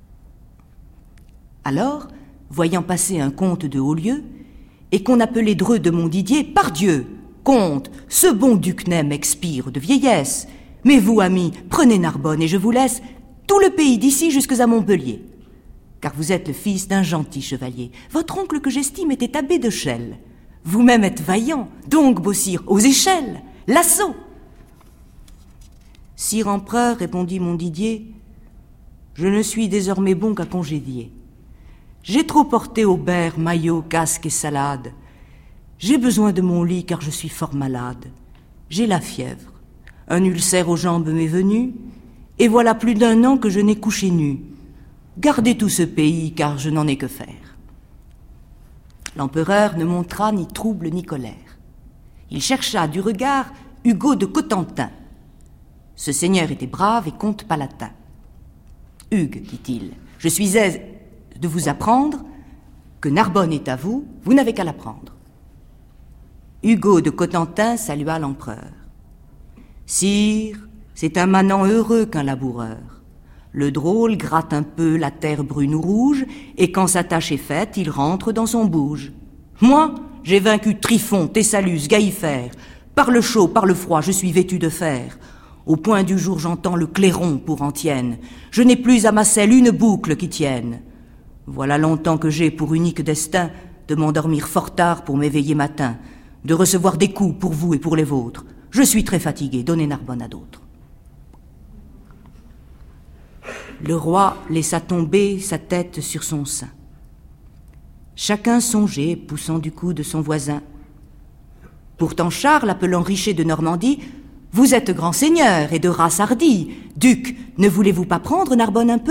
Alors, voyant passer un comte de Haut-Lieu, et qu'on appelait Dreux de Montdidier, « Pardieu, comte, ce bon duc Nem expire de vieillesse, mais vous, amis, prenez Narbonne et je vous laisse tout le pays d'ici jusqu'à Montpellier. Car vous êtes le fils d'un gentil chevalier. Votre oncle que j'estime était abbé de Chelles. Vous-même êtes vaillant, donc, beau sire, aux échelles, l'assaut. » Sire empereur, répondit Montdidier, je ne suis désormais bon qu'à congédier. J'ai trop porté aubert, maillot, casque et salade. J'ai besoin de mon lit car je suis fort malade. J'ai la fièvre, un ulcère aux jambes m'est venu, et voilà plus d'un an que je n'ai couché nu. Gardez tout ce pays car je n'en ai que faire. L'empereur ne montra ni trouble ni colère. Il chercha du regard Hugo de Cotentin. Ce seigneur était brave et comte palatin. « Hugues, dit-il, je suis aise de vous apprendre que Narbonne est à vous, vous n'avez qu'à la prendre. » Hugo de Cotentin salua l'empereur. « Sire, c'est un manant heureux qu'un laboureur. Le drôle gratte un peu la terre brune ou rouge, et quand sa tâche est faite, il rentre dans son bouge. Moi, j'ai vaincu Tryphon, Thessalus, Gaïfère. Par le chaud, par le froid, je suis vêtu de fer. Au point du jour, j'entends le clairon pour antienne. Je n'ai plus à ma selle une boucle qui tienne. Voilà longtemps que j'ai pour unique destin de m'endormir fort tard pour m'éveiller matin, de recevoir des coups pour vous et pour les vôtres. Je suis très fatigué, donnez Narbonne à d'autres. Le roi laissa tomber sa tête sur son sein. Chacun songeait, poussant du coude son voisin. Pourtant Charles, appelant Richer de Normandie, « Vous êtes grand seigneur et de race hardie. Duc, ne voulez-vous pas prendre Narbonne un peu ?»«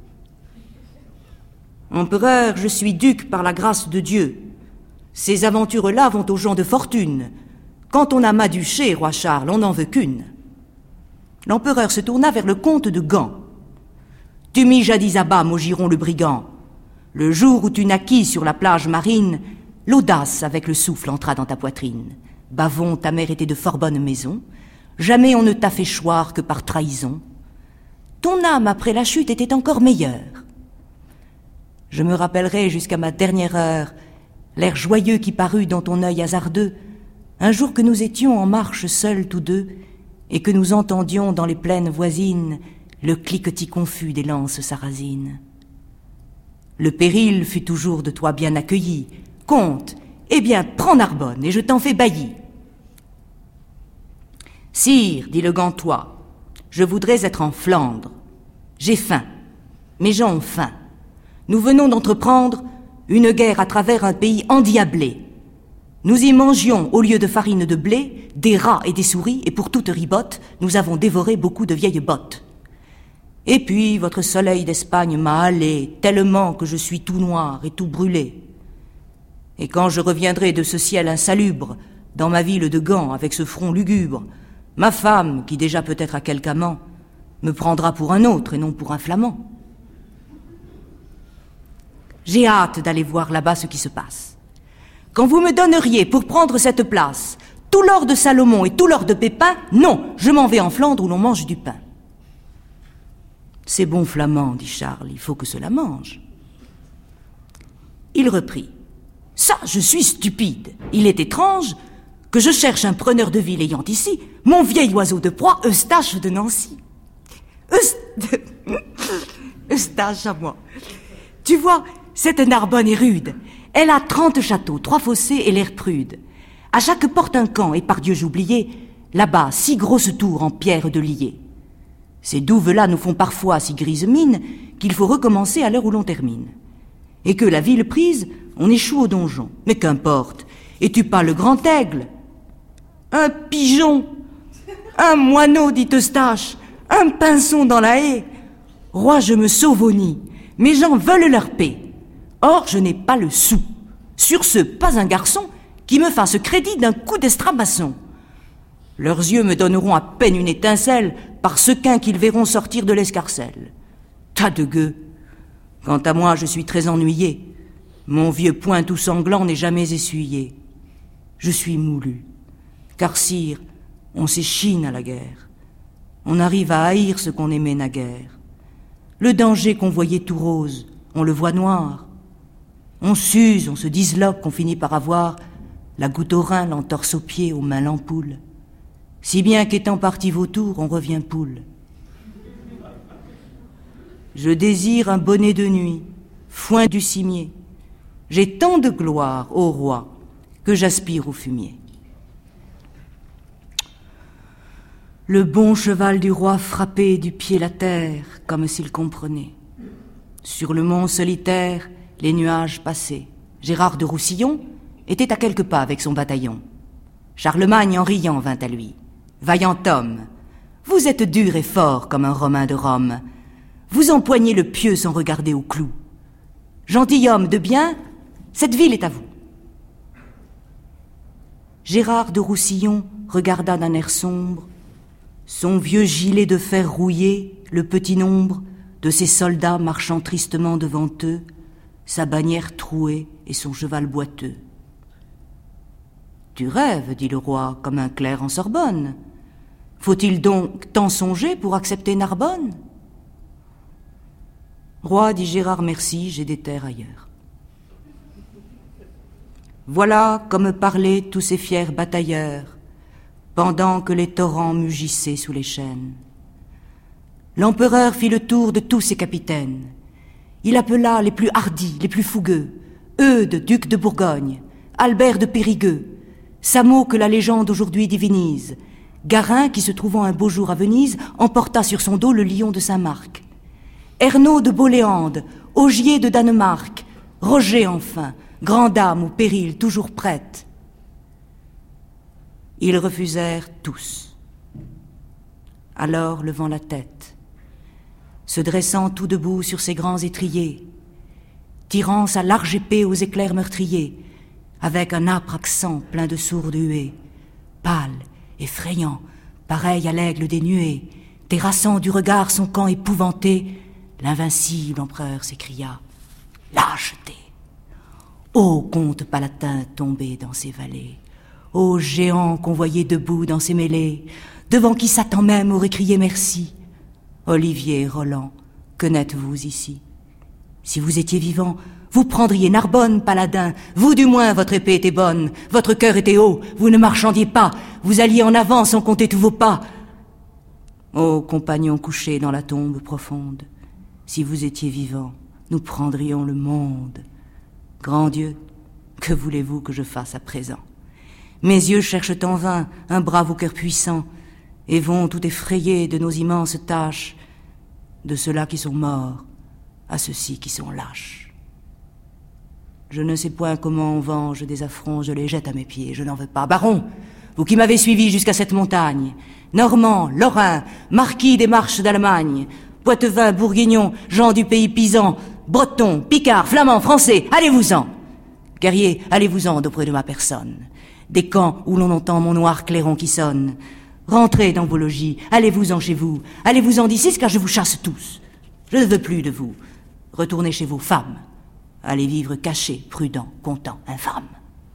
Empereur, je suis duc par la grâce de Dieu. Ces aventures-là vont aux gens de fortune. Quand on a Maduché, roi Charles, on n'en veut qu'une. » L'empereur se tourna vers le comte de Gand. « Tu mis jadis à bas Maugiron le brigand. Le jour où tu naquis sur la plage marine, l'audace avec le souffle entra dans ta poitrine. Bavon, ta mère était de fort bonne maison. Jamais on ne t'a fait choir que par trahison. Ton âme après la chute était encore meilleure. Je me rappellerai jusqu'à ma dernière heure l'air joyeux qui parut dans ton œil hasardeux, un jour que nous étions en marche seuls tous deux, et que nous entendions dans les plaines voisines le cliquetis confus des lances sarrasines. Le péril fut toujours de toi bien accueilli. Comte, eh bien, prends Narbonne, et je t'en fais bailli. Sire, dit le Gantois, je voudrais être en Flandre. J'ai faim, mes gens ont faim. Nous venons d'entreprendre une guerre à travers un pays endiablé. Nous y mangions, au lieu de farine de blé, des rats et des souris, et pour toute ribotte, nous avons dévoré beaucoup de vieilles bottes. Et puis, votre soleil d'Espagne m'a halé, tellement que je suis tout noir et tout brûlé. Et quand je reviendrai de ce ciel insalubre, dans ma ville de Gand, avec ce front lugubre, ma femme, qui déjà peut-être a quelque amant, me prendra pour un autre et non pour un flamand. J'ai hâte d'aller voir là-bas ce qui se passe. Quand vous me donneriez pour prendre cette place tout l'or de Salomon et tout l'or de Pépin, non, je m'en vais en Flandre où l'on mange du pain. C'est bon flamand, dit Charles, il faut que cela mange. Il reprit. Ça, je suis stupide. Il est étrange que je cherche un preneur de ville ayant ici mon vieil oiseau de proie, Eustache de Nancy. Eust... Eustache à moi. Tu vois, cette Narbonne est rude. Elle a trente châteaux, trois fossés et l'air prude. À chaque porte un camp, et par Dieu j'oubliais, là-bas, six grosses tours en pierre de lier. Ces douves-là nous font parfois si grise mine qu'il faut recommencer à l'heure où l'on termine. Et que la ville prise, on échoue au donjon. Mais qu'importe, es-tu pas le grand aigle? Un pigeon, un moineau, dit Eustache, un pinson dans la haie. Roi, je me sauve au nid, mes gens veulent leur paix. Or, je n'ai pas le sou. Sur ce, pas un garçon qui me fasse crédit d'un coup d'estramaçon. Leurs yeux me donneront à peine une étincelle par sequin qu'ils verront sortir de l'escarcelle. Tas de gueux. Quant à moi, je suis très ennuyé. Mon vieux poing tout sanglant n'est jamais essuyé. Je suis moulu. Car sire, on s'échine à la guerre. On arrive à haïr ce qu'on aimait naguère. Le danger qu'on voyait tout rose, on le voit noir. On s'use, on se disloque, on finit par avoir la goutte au rein, l'entorse aux pieds, aux mains l'ampoule. Si bien qu'étant parti vautour, on revient poule. Je désire un bonnet de nuit, foin du cimier. J'ai tant de gloire, ô roi, que j'aspire au fumier. Le bon cheval du roi frappait du pied la terre, comme s'il comprenait. Sur le mont solitaire, les nuages passaient. Gérard de Roussillon était à quelques pas avec son bataillon. Charlemagne, en riant, vint à lui. « Vaillant homme, vous êtes dur et fort comme un Romain de Rome. Vous empoignez le pieu sans regarder au clou. Gentilhomme de bien, cette ville est à vous. » Gérard de Roussillon regarda d'un air sombre son vieux gilet de fer rouillé, le petit nombre de ses soldats marchant tristement devant eux, sa bannière trouée et son cheval boiteux. « Tu rêves, dit le roi, comme un clerc en Sorbonne. Faut-il donc tant songer pour accepter Narbonne ?»« Roi, dit Gérard, merci, j'ai des terres ailleurs. » Voilà comme parlaient tous ces fiers batailleurs, pendant que les torrents mugissaient sous les chênes. L'empereur fit le tour de tous ses capitaines. Il appela les plus hardis, les plus fougueux, Eudes, duc de Bourgogne, Albert de Périgueux, Samo que la légende aujourd'hui divinise, Garin qui, se trouvant un beau jour à Venise, emporta sur son dos le lion de Saint-Marc. Ernaud de Boléande, Ogier de Danemark, Roger enfin, grande dame au péril toujours prête. Ils refusèrent tous. Alors, levant la tête, se dressant tout debout sur ses grands étriers, tirant sa large épée aux éclairs meurtriers, avec un âpre accent plein de sourdes huées, pâle, effrayant, pareil à l'aigle des nuées, terrassant du regard son camp épouvanté, l'invincible empereur s'écria « Lâcheté ! Ô comte palatin tombé dans ses vallées, ô géant convoyé debout dans ses mêlées, devant qui Satan même aurait crié merci. Olivier, Roland, que n'êtes-vous ici? Si vous étiez vivant, vous prendriez Narbonne, paladin. Vous du moins, votre épée était bonne, votre cœur était haut, vous ne marchandiez pas, vous alliez en avant sans compter tous vos pas. Ô compagnons couchés dans la tombe profonde, si vous étiez vivant, nous prendrions le monde. Grand Dieu, que voulez-vous que je fasse à présent? Mes yeux cherchent en vain un brave au cœur puissant, et vont tout effrayés de nos immenses tâches, de ceux-là qui sont morts à ceux-ci qui sont lâches. Je ne sais point comment on venge des affronts, je les jette à mes pieds, je n'en veux pas. Baron, vous qui m'avez suivi jusqu'à cette montagne, Normands, Lorrains, marquis des marches d'Allemagne, Poitevins, Bourguignons, gens du pays pisan, Bretons, Picards, Flamands, Français, allez-vous-en! Guerriers, allez-vous-en d'auprès de ma personne. Des camps où l'on entend mon noir clairon qui sonne. Rentrez dans vos logis, allez-vous-en chez vous, allez-vous-en d'ici, car je vous chasse tous. Je ne veux plus de vous. Retournez chez vos femmes. Allez vivre cachés, prudents, contents, infâmes.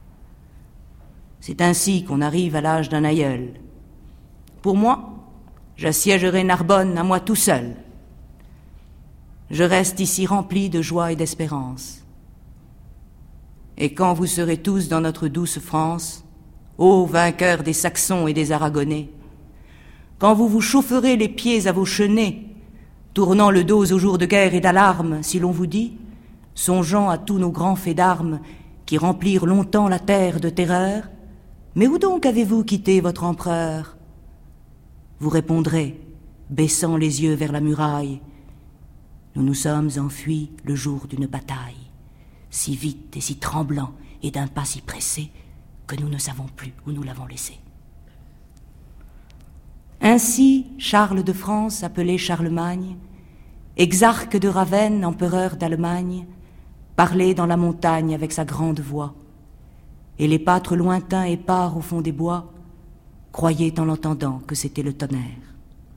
C'est ainsi qu'on arrive à l'âge d'un aïeul. Pour moi, j'assiégerai Narbonne à moi tout seul. Je reste ici rempli de joie et d'espérance. Et quand vous serez tous dans notre douce France, ô vainqueurs des Saxons et des Aragonais, quand vous vous chaufferez les pieds à vos chenets, tournant le dos aux jours de guerre et d'alarme, si l'on vous dit, songeant à tous nos grands faits d'armes qui remplirent longtemps la terre de terreur, mais où donc avez-vous quitté votre empereur? Vous répondrez, baissant les yeux vers la muraille, nous nous sommes enfuis le jour d'une bataille, si vite et si tremblant et d'un pas si pressé que nous ne savons plus où nous l'avons laissé. Ainsi, Charles de France, appelé Charlemagne, exarque de Ravenne, empereur d'Allemagne, parlait dans la montagne avec sa grande voix, et les pâtres lointains épars au fond des bois croyaient en l'entendant que c'était le tonnerre.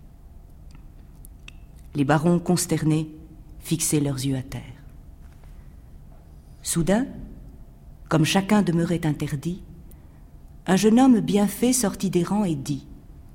Les barons consternés fixaient leurs yeux à terre. Soudain, comme chacun demeurait interdit, un jeune homme bien fait sortit des rangs et dit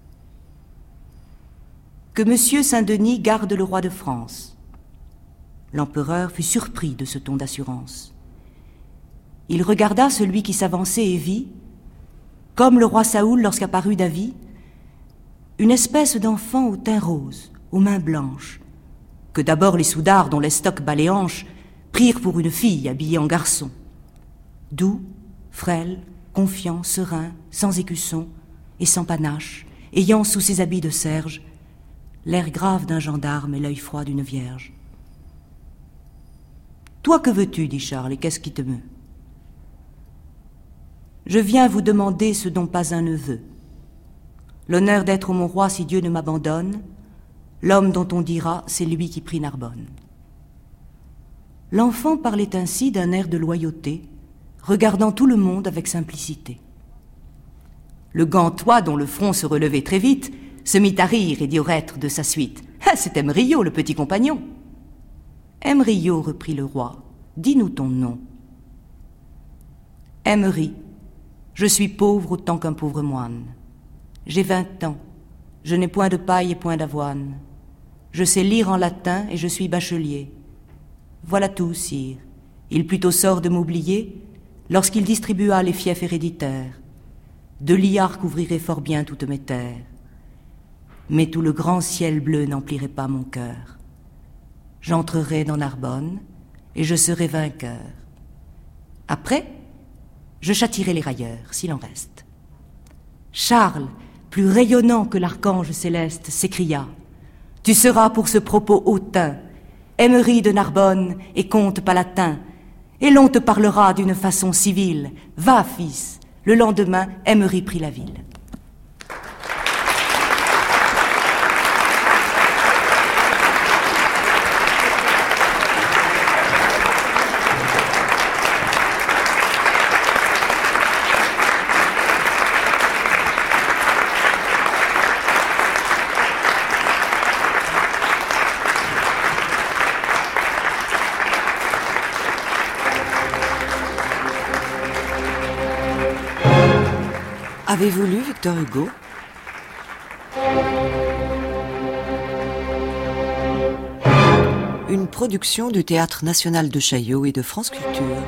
« Que Monsieur Saint-Denis garde le roi de France. » L'empereur fut surpris de ce ton d'assurance. Il regarda celui qui s'avançait et vit, comme le roi Saoul lorsqu'apparut David, une espèce d'enfant au teint rose, aux mains blanches, que d'abord les soudards dont l'estoc bat les hanches prirent pour une fille habillée en garçon. Doux, frêle, confiant, serein, sans écusson et sans panache, ayant sous ses habits de serge l'air grave d'un gendarme et l'œil froid d'une vierge. « Toi, que veux-tu » dit Charles, « et qu'est-ce qui te meut ?»« Je viens vous demander ce dont pas un ne veut. L'honneur d'être mon roi si Dieu ne m'abandonne, l'homme dont on dira, c'est lui qui prit Narbonne. » L'enfant parlait ainsi d'un air de loyauté, regardant tout le monde avec simplicité. Le gantois, dont le front se relevait très vite, se mit à rire et dit au reître de sa suite « Ah, c'est Emeriot, le petit compagnon !»« Emeriot, reprit le roi, dis-nous ton nom. »« Emery, je suis pauvre autant qu'un pauvre moine. J'ai vingt ans, je n'ai point de paille et point d'avoine. Je sais lire en latin et je suis bachelier. Voilà tout, sire. Il plut au sort de m'oublier lorsqu'il distribua les fiefs héréditaires. De liards couvrirait fort bien toutes mes terres. Mais tout le grand ciel bleu n'emplirait pas mon cœur. J'entrerai dans Narbonne et je serai vainqueur. Après, je châtierai les railleurs, s'il en reste. Charles, plus rayonnant que l'archange céleste, s'écria « Tu seras pour ce propos hautain, Emery de Narbonne et comte palatin, et l'on te parlera d'une façon civile. Va, fils. Le lendemain, Emery prit la ville. Avez-vous lu Victor Hugo ? Une production du Théâtre national de Chaillot et de France Culture.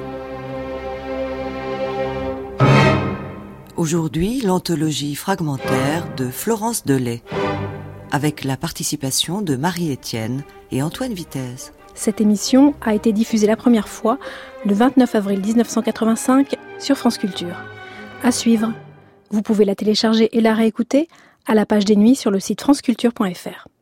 Aujourd'hui, l'anthologie fragmentaire de Florence Delay, avec la participation de Marie-Étienne et Antoine Vitesse. Cette émission a été diffusée la première fois le vingt-neuf avril mille neuf cent quatre-vingt-cinq sur France Culture. À suivre. Vous pouvez la télécharger et la réécouter à la page des nuits sur le site franceculture point f r.